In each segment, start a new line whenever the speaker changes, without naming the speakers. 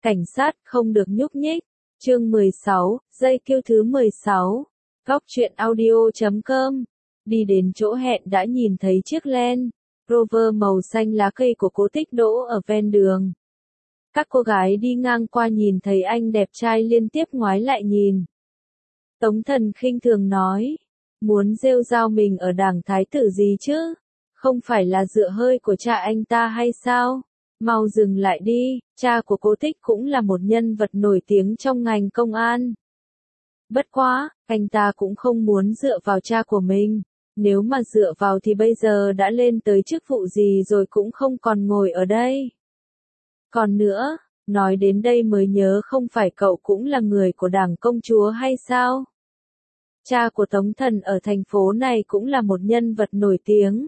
Cảnh sát không được nhúc nhích. Chương 16, giây kêu thứ 16. Góc truyện audio.com. Đi đến chỗ hẹn đã nhìn thấy chiếc Land Rover màu xanh lá cây của Cố Tích đỗ ở ven đường. Các cô gái đi ngang qua nhìn thấy anh đẹp trai liên tiếp ngoái lại nhìn. Tống Thần khinh thường nói, muốn rêu rao mình ở đảng thái tử gì chứ? Không phải là dựa hơi của cha anh ta hay sao? Mau dừng lại đi, cha của Cố Tích cũng là một nhân vật nổi tiếng trong ngành công an. Bất quá, anh ta cũng không muốn dựa vào cha của mình. Nếu mà dựa vào thì bây giờ đã lên tới chức vụ gì rồi cũng không còn ngồi ở đây. Còn nữa, nói đến đây mới nhớ không phải cậu cũng là người của đảng công chúa hay sao? Cha của Tống Thần ở thành phố này cũng là một nhân vật nổi tiếng.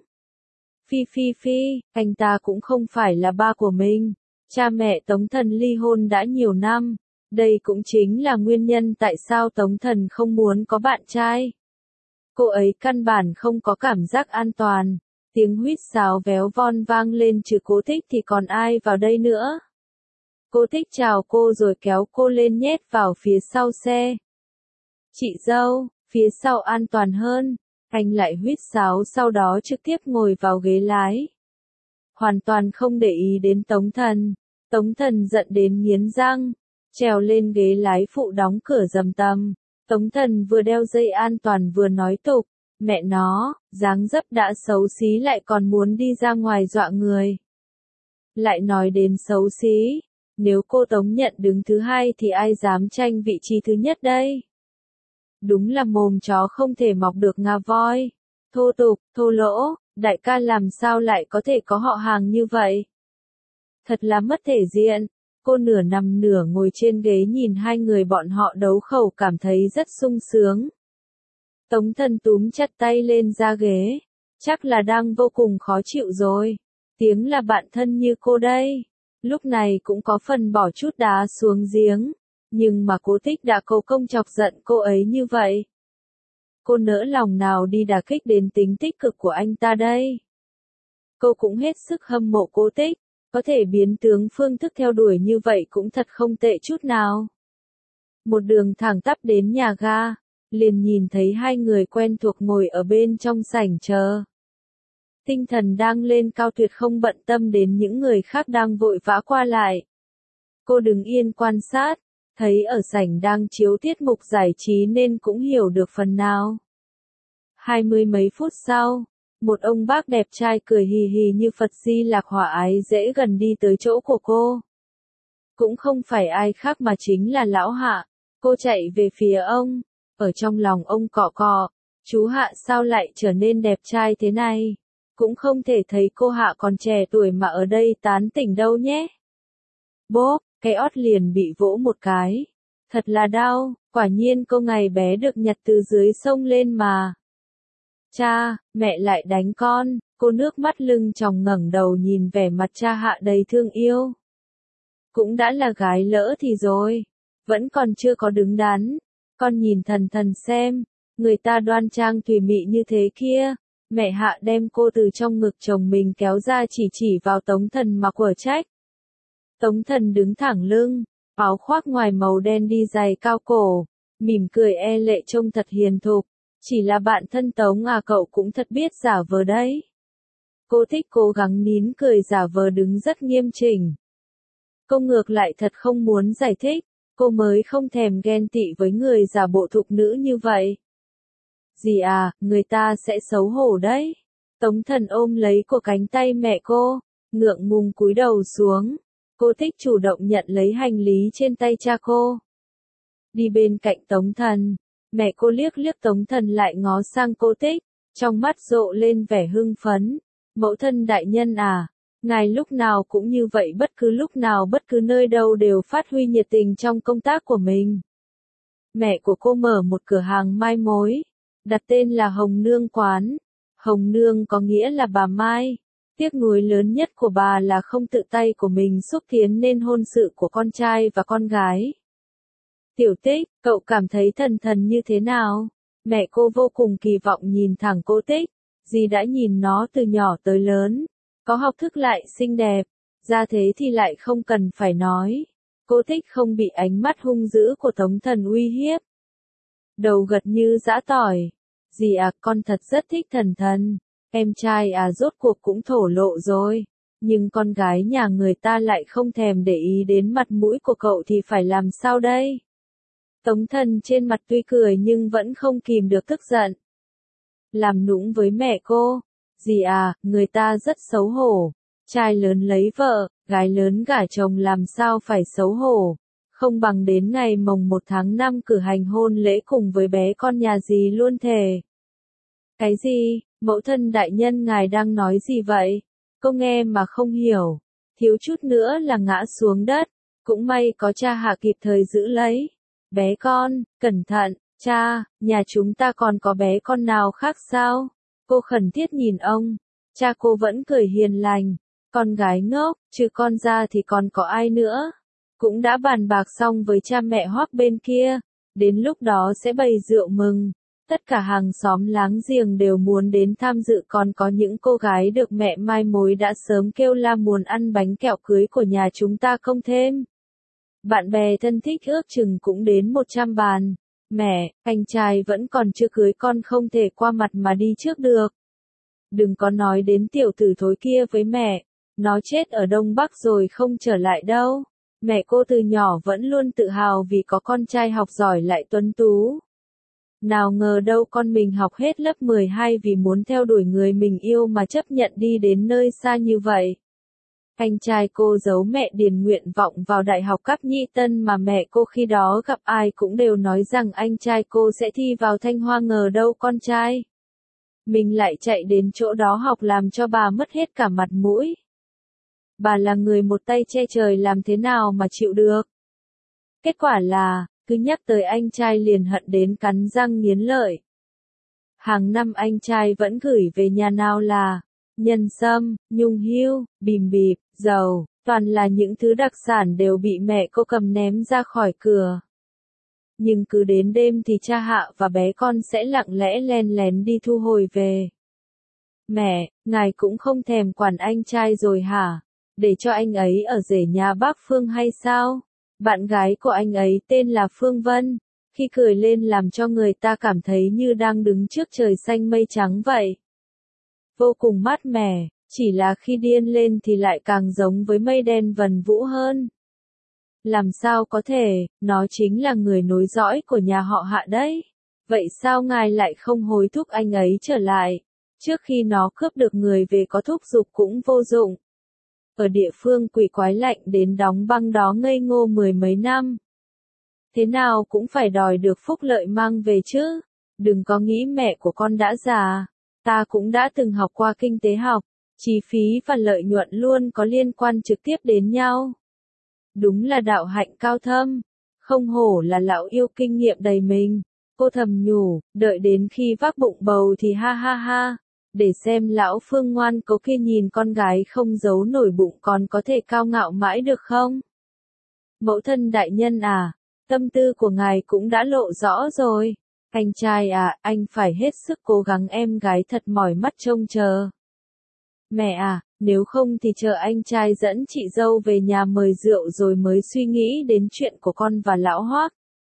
Phi, anh ta cũng không phải là ba của mình. Cha mẹ Tống Thần ly hôn đã nhiều năm. Đây cũng chính là nguyên nhân tại sao Tống Thần không muốn có bạn trai. Cô ấy căn bản không có cảm giác an toàn. Tiếng huýt sáo véo von vang lên, trừ Cố Tích thì còn ai vào đây nữa. Cố Tích chào cô rồi kéo cô lên nhét vào phía sau xe. Chị dâu, phía sau an toàn hơn. Anh lại huýt sáo sau đó trực tiếp ngồi vào ghế lái. Hoàn toàn không để ý đến Tống Thần. Tống Thần giận đến nghiến răng, trèo lên ghế lái phụ đóng cửa rầm rầm. Tống Thần vừa đeo dây an toàn vừa nói tục, mẹ nó, dáng dấp đã xấu xí lại còn muốn đi ra ngoài dọa người. Lại nói đến xấu xí, nếu cô Tống nhận đứng thứ hai thì ai dám tranh vị trí thứ nhất đây? Đúng là mồm chó không thể mọc được ngà voi. Thô tục, thô lỗ, đại ca làm sao lại có thể có họ hàng như vậy? Thật là mất thể diện. Cô nửa nằm nửa ngồi trên ghế nhìn hai người bọn họ đấu khẩu cảm thấy rất sung sướng. Tống Thần túm chặt tay lên ra ghế. Chắc là đang vô cùng khó chịu rồi. Tiếng là bạn thân như cô đây. Lúc này cũng có phần bỏ chút đá xuống giếng. Nhưng mà Cố Tích đã cố công chọc giận cô ấy như vậy. Cô nỡ lòng nào đi đả kích đến tính tích cực của anh ta đây. Cô cũng hết sức hâm mộ Cố Tích. Có thể biến tướng phương thức theo đuổi như vậy cũng thật không tệ chút nào. Một đường thẳng tắp đến nhà ga, liền nhìn thấy hai người quen thuộc ngồi ở bên trong sảnh chờ. Tinh thần đang lên cao, tuyệt không bận tâm đến những người khác đang vội vã qua lại. Cô đứng yên quan sát, thấy ở sảnh đang chiếu tiết mục giải trí nên cũng hiểu được phần nào. 20 mấy phút sau, một ông bác đẹp trai cười hì hì như Phật Di Lạc hòa ái dễ gần đi tới chỗ của cô. Cũng không phải ai khác mà chính là Lão Hạ. Cô chạy về phía ông, ở trong lòng ông cọ cọ, chú Hạ sao lại trở nên đẹp trai thế này? Cũng không thể thấy cô Hạ còn trẻ tuổi mà ở đây tán tỉnh đâu nhé. Bốp, cái ót liền bị vỗ một cái. Thật là đau, quả nhiên cô ngày bé được nhặt từ dưới sông lên mà. Cha, mẹ lại đánh con, cô nước mắt lưng tròng ngẩng đầu nhìn vẻ mặt cha Hạ đầy thương yêu. Cũng đã là gái lỡ thì rồi, vẫn còn chưa có đứng đắn. Con nhìn Thần Thần xem, người ta đoan trang tùy mị như thế kia. Mẹ Hạ đem cô từ trong ngực chồng mình kéo ra chỉ vào Tống Thần mà quở trách. Tống Thần đứng thẳng lưng, áo khoác ngoài màu đen đi giày cao cổ, mỉm cười e lệ trông thật hiền thục. Chỉ là bạn thân Tống à, cậu cũng thật biết giả vờ đấy. Cô Tích cố gắng nín cười giả vờ đứng rất nghiêm chỉnh. Cô ngược lại thật không muốn giải thích, cô mới không thèm ghen tị với người giả bộ thục nữ như vậy. Dì à, người ta sẽ xấu hổ đấy. Tống Thần ôm lấy cổ cánh tay mẹ cô, ngượng ngùng cúi đầu xuống. Cô Tích chủ động nhận lấy hành lý trên tay cha cô. Đi bên cạnh Tống Thần. Mẹ cô liếc Tống Thần lại ngó sang cô Tích, trong mắt rộ lên vẻ hưng phấn. Mẫu thân đại nhân à, ngài lúc nào cũng như vậy, bất cứ lúc nào bất cứ nơi đâu đều phát huy nhiệt tình trong công tác của mình. Mẹ của cô mở một cửa hàng mai mối, đặt tên là Hồng Nương Quán. Hồng Nương có nghĩa là bà Mai. Tiếc nuối lớn nhất của bà là không tự tay của mình xúc tiến nên hôn sự của con trai và con gái. Tiểu Tích, cậu cảm thấy Thần Thần như thế nào? Mẹ cô vô cùng kỳ vọng nhìn thẳng cô Tích. Dì đã nhìn nó từ nhỏ tới lớn. Có học thức lại xinh đẹp. Ra thế thì lại không cần phải nói. Cô thích không bị ánh mắt hung dữ của Tống Thần uy hiếp. Đầu gật như giã tỏi. Dì à, con thật rất thích Thần Thần. Em trai à rốt cuộc cũng thổ lộ rồi. Nhưng con gái nhà người ta lại không thèm để ý đến mặt mũi của cậu thì phải làm sao đây? Tống Thần trên mặt tuy cười nhưng vẫn không kìm được tức giận. Làm nũng với mẹ cô. Dì à, người ta rất xấu hổ. Trai lớn lấy vợ, gái lớn gả chồng làm sao phải xấu hổ. Không bằng đến ngày mồng 1 tháng 5 cử hành hôn lễ cùng với bé con nhà dì luôn thề. Cái gì, mẫu thân đại nhân ngài đang nói gì vậy? Cô nghe mà không hiểu. Thiếu chút nữa là ngã xuống đất. Cũng may có cha Hạ kịp thời giữ lấy. Bé con, cẩn thận, cha, nhà chúng ta còn có bé con nào khác sao? Cô khẩn thiết nhìn ông. Cha cô vẫn cười hiền lành. Con gái ngốc, trừ con ra thì còn có ai nữa? Cũng đã bàn bạc xong với cha mẹ Hoắc bên kia. Đến lúc đó sẽ bày rượu mừng. Tất cả hàng xóm láng giềng đều muốn đến tham dự, còn có những cô gái được mẹ mai mối đã sớm kêu la muốn ăn bánh kẹo cưới của nhà chúng ta không thêm. Bạn bè thân thích ước chừng cũng đến 100 bàn. Mẹ, anh trai vẫn còn chưa cưới, con không thể qua mặt mà đi trước được. Đừng có nói đến tiểu tử thối kia với mẹ. Nó chết ở Đông Bắc rồi không trở lại đâu. Mẹ cô từ nhỏ vẫn luôn tự hào vì có con trai học giỏi lại tuấn tú. Nào ngờ đâu con mình học hết lớp 12 vì muốn theo đuổi người mình yêu mà chấp nhận đi đến nơi xa như vậy. Anh trai cô giấu mẹ điền nguyện vọng vào Đại học Cáp Nhĩ Tân mà mẹ cô khi đó gặp ai cũng đều nói rằng anh trai cô sẽ thi vào Thanh Hoa, ngờ đâu con trai mình lại chạy đến chỗ đó học, làm cho bà mất hết cả mặt mũi. Bà là người một tay che trời, làm thế nào mà chịu được. Kết quả là, cứ nhắc tới anh trai liền hận đến cắn răng nghiến lợi. Hàng năm anh trai vẫn gửi về nhà nào là nhân sâm, nhung hưu, bìm bịp, dầu, toàn là những thứ đặc sản đều bị mẹ cô cầm ném ra khỏi cửa. Nhưng cứ đến đêm thì cha Hạ và bé con sẽ lặng lẽ len lén đi thu hồi về. Mẹ, ngài cũng không thèm quản anh trai rồi hả? Để cho anh ấy ở rể nhà bác Phương hay sao? Bạn gái của anh ấy tên là Phương Vân. Khi cười lên làm cho người ta cảm thấy như đang đứng trước trời xanh mây trắng vậy. Vô cùng mát mẻ, chỉ là khi điên lên thì lại càng giống với mây đen vần vũ hơn. Làm sao có thể, nó chính là người nối dõi của nhà họ Hạ đấy. Vậy sao ngài lại không hối thúc anh ấy trở lại? Trước khi nó cướp được người về có thúc giục cũng vô dụng. Ở địa phương quỷ quái lạnh đến đóng băng đó ngây ngô 10 mấy năm. Thế nào cũng phải đòi được phúc lợi mang về chứ. Đừng có nghĩ mẹ của con đã già. Ta cũng đã từng học qua kinh tế học. Chi phí và lợi nhuận luôn có liên quan trực tiếp đến nhau. Đúng là đạo hạnh cao thâm. Không hổ là lão yêu kinh nghiệm đầy mình. Cô thầm nhủ, đợi đến khi vác bụng bầu thì ha ha ha. Để xem lão Phương ngoan cố kia nhìn con gái không giấu nổi bụng còn có thể cao ngạo mãi được không? Mẫu thân đại nhân à, tâm tư của ngài cũng đã lộ rõ rồi. Anh trai à, anh phải hết sức cố gắng, em gái thật mỏi mắt trông chờ. Mẹ à, nếu không thì chờ anh trai dẫn chị dâu về nhà mời rượu rồi mới suy nghĩ đến chuyện của con và lão Hoắc.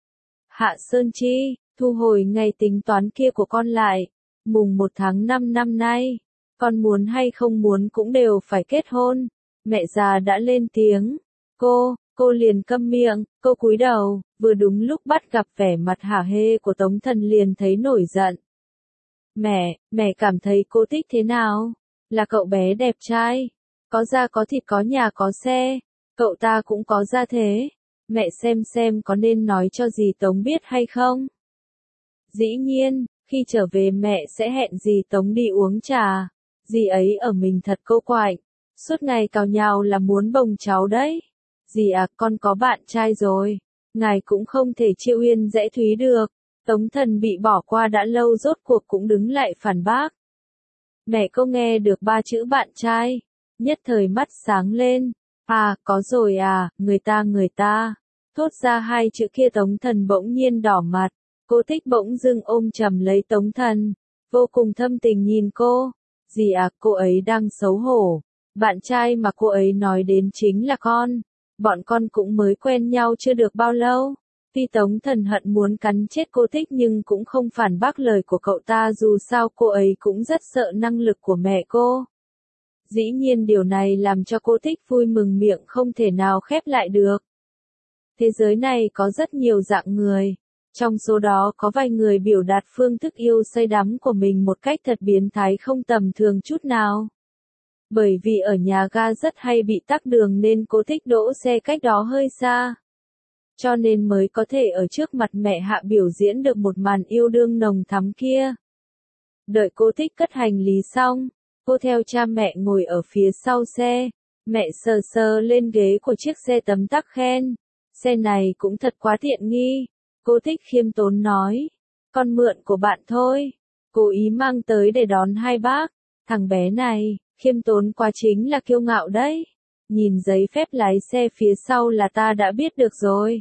Hạ Sơn Chi, thu hồi ngày tính toán kia của con lại. Mùng 1 tháng 5 năm nay, con muốn hay không muốn cũng đều phải kết hôn. Mẹ già đã lên tiếng. Cô liền câm miệng, cô cúi đầu, vừa đúng lúc bắt gặp vẻ mặt hả hê của Tống Thần liền thấy nổi giận. Mẹ cảm thấy cô thích thế nào? Là cậu bé đẹp trai, có da có thịt có nhà có xe, cậu ta cũng có gia thế. Mẹ xem có nên nói cho dì Tống biết hay không? Dĩ nhiên. Khi trở về mẹ sẽ hẹn dì Tống đi uống trà. Dì ấy ở mình thật cô quạnh. Suốt ngày cào nhào là muốn bồng cháu đấy. Dì à, con có bạn trai rồi. Ngài cũng không thể chiêu yên dễ thúy được. Tống Thần bị bỏ qua đã lâu rốt cuộc cũng đứng lại phản bác. Mẹ cô nghe được 3 chữ bạn trai. Nhất thời mắt sáng lên. À, có rồi à, người ta. Thốt ra 2 chữ kia Tống Thần bỗng nhiên đỏ mặt. Cô thích bỗng dưng ôm chầm lấy Tống Thần, vô cùng thâm tình nhìn cô. Dì à, cô ấy đang xấu hổ. Bạn trai mà cô ấy nói đến chính là con. Bọn con cũng mới quen nhau chưa được bao lâu. Tuy Tống Thần hận muốn cắn chết cô Thích nhưng cũng không phản bác lời của cậu ta, dù sao cô ấy cũng rất sợ năng lực của mẹ cô. Dĩ nhiên điều này làm cho cô Thích vui mừng miệng không thể nào khép lại được. Thế giới này có rất nhiều dạng người. Trong số đó có vài người biểu đạt phương thức yêu say đắm của mình một cách thật biến thái không tầm thường chút nào. Bởi vì ở nhà ga rất hay bị tắc đường nên cô Thích đỗ xe cách đó hơi xa. Cho nên mới có thể ở trước mặt mẹ Hạ biểu diễn được một màn yêu đương nồng thắm kia. Đợi cô Thích cất hành lý xong, cô theo cha mẹ ngồi ở phía sau xe. Mẹ sờ sờ lên ghế của chiếc xe tấm tắc khen. Xe này cũng thật quá tiện nghi. Cô Thích khiêm tốn nói. Con mượn của bạn thôi. Cố ý mang tới để đón hai bác. Thằng bé này, khiêm tốn quá chính là kiêu ngạo đấy. Nhìn giấy phép lái xe phía sau là ta đã biết được rồi.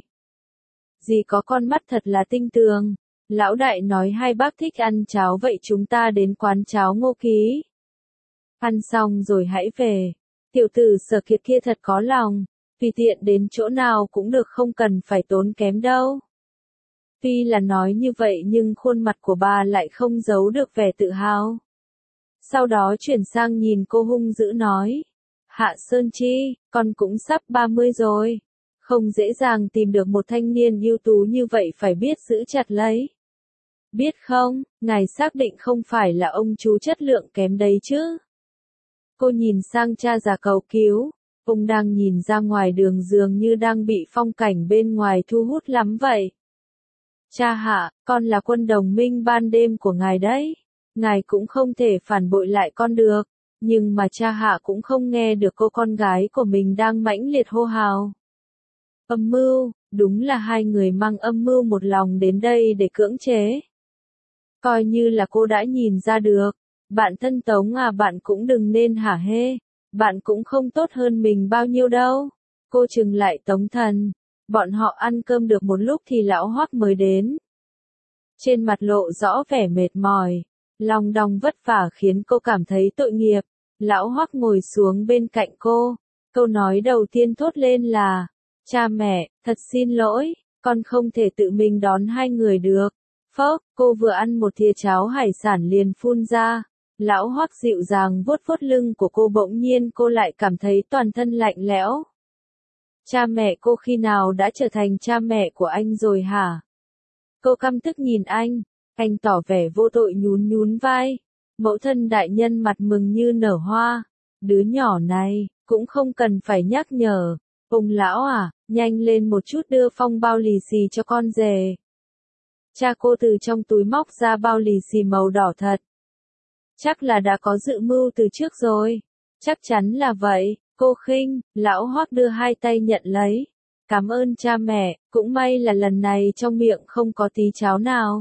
Dì có con mắt thật là tinh tường. Lão đại nói hai bác thích ăn cháo vậy chúng ta đến quán cháo Ngô Ký. Ăn xong rồi hãy về. Tiểu tử Sở Kiệt kia thật có lòng. Tùy tiện đến chỗ nào cũng được không cần phải tốn kém đâu. Tuy là nói như vậy nhưng khuôn mặt của bà lại không giấu được vẻ tự hào. Sau đó chuyển sang nhìn cô hung dữ nói. Hạ Sơn Chi, con cũng sắp 30 rồi. Không dễ dàng tìm được một thanh niên ưu tú như vậy phải biết giữ chặt lấy. Biết không, ngài xác định không phải là ông chú chất lượng kém đấy chứ. Cô nhìn sang cha già cầu cứu. Ông đang nhìn ra ngoài đường dường như đang bị phong cảnh bên ngoài thu hút lắm vậy. Cha Hạ, con là quân đồng minh ban đêm của ngài đấy. Ngài cũng không thể phản bội lại con được. Nhưng mà cha Hạ cũng không nghe được cô con gái của mình đang mãnh liệt hô hào. Âm mưu, đúng là hai người mang âm mưu một lòng đến đây để cưỡng chế. Coi như là cô đã nhìn ra được. Bạn thân Tống à, bạn cũng đừng nên hả hê. Bạn cũng không tốt hơn mình bao nhiêu đâu. Cô trừng lại Tống Thần. Bọn họ ăn cơm được một lúc thì lão Hoắc mới đến. Trên mặt lộ rõ vẻ mệt mỏi. Lòng đong vất vả khiến cô cảm thấy tội nghiệp. Lão Hoắc ngồi xuống bên cạnh cô. Câu nói đầu tiên thốt lên là. Cha mẹ, thật xin lỗi, con không thể tự mình đón hai người được. Phốc, cô vừa ăn một thìa cháo hải sản liền phun ra. Lão Hoắc dịu dàng vuốt vuốt lưng của cô, bỗng nhiên cô lại cảm thấy toàn thân lạnh lẽo. Cha mẹ cô khi nào đã trở thành cha mẹ của anh rồi hả? Cô căm tức nhìn anh tỏ vẻ vô tội nhún nhún vai. Mẫu thân đại nhân mặt mừng như nở hoa. Đứa nhỏ này, cũng không cần phải nhắc nhở. Ông lão à, nhanh lên một chút đưa phong bao lì xì cho con rể. Cha cô từ trong túi móc ra bao lì xì màu đỏ thật. Chắc là đã có dự mưu từ trước rồi. Chắc chắn là vậy, cô khinh. Lão Hoắc đưa hai tay nhận lấy. Cảm ơn cha mẹ, cũng may là lần này trong miệng không có tí cháo nào.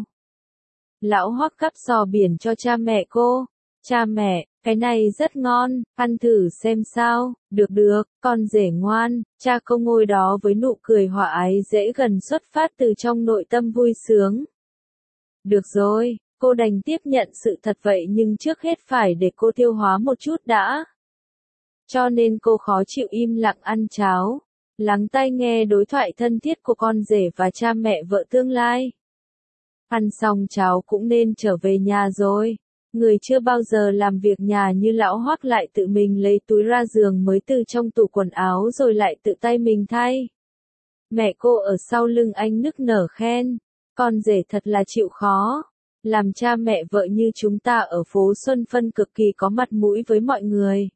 Lão Hoắc cắp giò biển cho cha mẹ cô. Cha mẹ, cái này rất ngon, ăn thử xem sao. Được được, con rể ngoan. Cha cô ngồi đó với nụ cười hòa ái dễ gần xuất phát từ trong nội tâm vui sướng. Được rồi, cô đành tiếp nhận sự thật vậy nhưng trước hết phải để cô tiêu hóa một chút đã. Cho nên cô khó chịu im lặng ăn cháo. Lắng tai nghe đối thoại thân thiết của con rể và cha mẹ vợ tương lai. Ăn xong cháo cũng nên trở về nhà rồi. Người chưa bao giờ làm việc nhà như lão Hoắc lại tự mình lấy túi ra giường mới từ trong tủ quần áo rồi lại tự tay mình thay. Mẹ cô ở sau lưng anh nức nở khen. Con rể thật là chịu khó. Làm cha mẹ vợ như chúng ta ở phố Xuân Phân cực kỳ có mặt mũi với mọi người.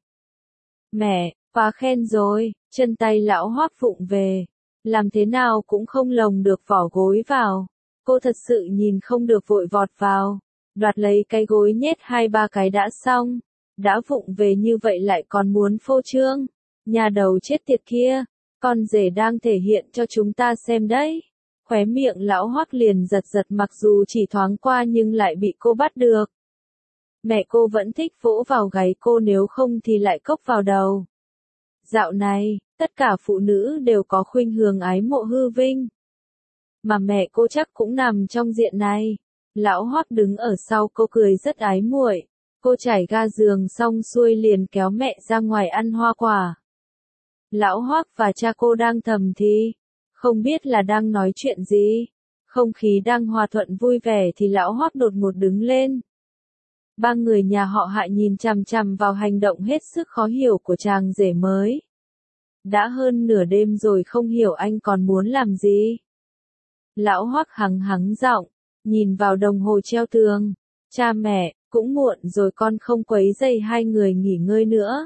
Mẹ, quá khen rồi. Chân tay lão Hoắc vụng về. Làm thế nào cũng không lồng được vỏ gối vào. Cô thật sự nhìn không được vội vọt vào. Đoạt lấy cái gối nhét 2-3 cái đã xong. Đã vụng về như vậy lại còn muốn phô trương. Nhà đầu chết tiệt kia. Con rể đang thể hiện cho chúng ta xem đấy. Khóe miệng lão Hoắc liền giật giật mặc dù chỉ thoáng qua nhưng lại bị cô bắt được. Mẹ cô vẫn thích vỗ vào gáy cô, nếu không thì lại cốc vào đầu. Dạo này, tất cả phụ nữ đều có khuynh hướng ái mộ hư vinh. Mà mẹ cô chắc cũng nằm trong diện này. Lão Hoắc đứng ở sau cô cười rất ái muội. Cô trải ga giường xong xuôi liền kéo mẹ ra ngoài ăn hoa quả. Lão Hoắc và cha cô đang thầm thì, không biết là đang nói chuyện gì. Không khí đang hòa thuận vui vẻ thì lão Hoắc đột ngột đứng lên. Ba người nhà họ Hạ nhìn chằm chằm vào hành động hết sức khó hiểu của chàng rể mới. Đã hơn nửa đêm rồi không hiểu anh còn muốn làm gì. Lão Hoắc hắng hắng giọng, nhìn vào đồng hồ treo tường. Cha mẹ, cũng muộn rồi con không quấy rầy hai người nghỉ ngơi nữa.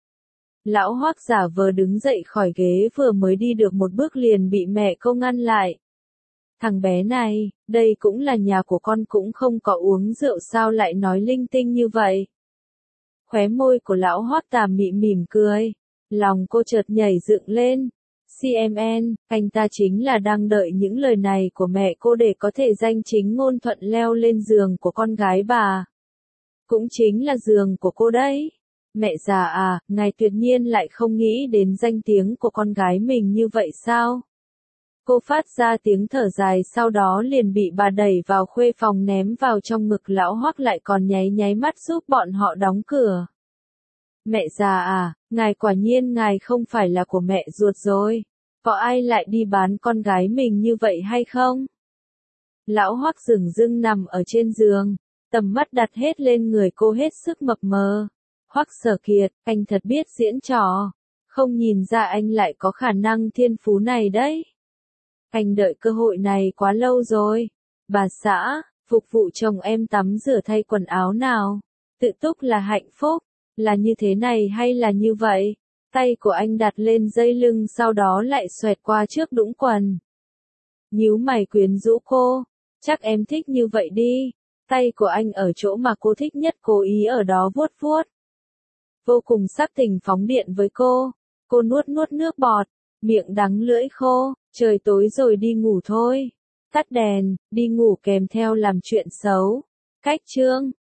Lão Hoắc giả vờ đứng dậy khỏi ghế vừa mới đi được một bước liền bị mẹ cô ngăn lại. Thằng bé này, đây cũng là nhà của con cũng không có uống rượu sao lại nói linh tinh như vậy. Khóe môi của lão Hoắc tà mị mỉm cười. Lòng cô chợt nhảy dựng lên. CMN, anh ta chính là đang đợi những lời này của mẹ cô để có thể danh chính ngôn thuận leo lên giường của con gái bà. Cũng chính là giường của cô đấy. Mẹ già à, ngài tuyệt nhiên lại không nghĩ đến danh tiếng của con gái mình như vậy sao? Cô phát ra tiếng thở dài sau đó liền bị bà đẩy vào khuê phòng ném vào trong ngực lão Hoắc lại còn nháy nháy mắt giúp bọn họ đóng cửa. Mẹ già à, ngài quả nhiên ngài không phải là của mẹ ruột rồi. Có ai lại đi bán con gái mình như vậy hay không? Lão Hoắc dửng dưng nằm ở trên giường, tầm mắt đặt hết lên người cô hết sức mập mờ. Hoắc Sở Kiệt, anh thật biết diễn trò. Không nhìn ra anh lại có khả năng thiên phú này đấy. Anh đợi cơ hội này quá lâu rồi. Bà xã, phục vụ chồng em tắm rửa thay quần áo nào. Tự túc là hạnh phúc. Là như thế này hay là như vậy? Tay của anh đặt lên dây lưng sau đó lại xoẹt qua trước đũng quần. Nhíu mày quyến rũ cô. Chắc em thích như vậy đi. Tay của anh ở chỗ mà cô thích nhất cố ý ở đó vuốt vuốt. Vô cùng sắc tình phóng điện với cô. Cô nuốt nuốt nước bọt. Miệng đắng lưỡi khô. Trời tối rồi đi ngủ thôi. Tắt đèn, đi ngủ kèm theo làm chuyện xấu. Cách chương.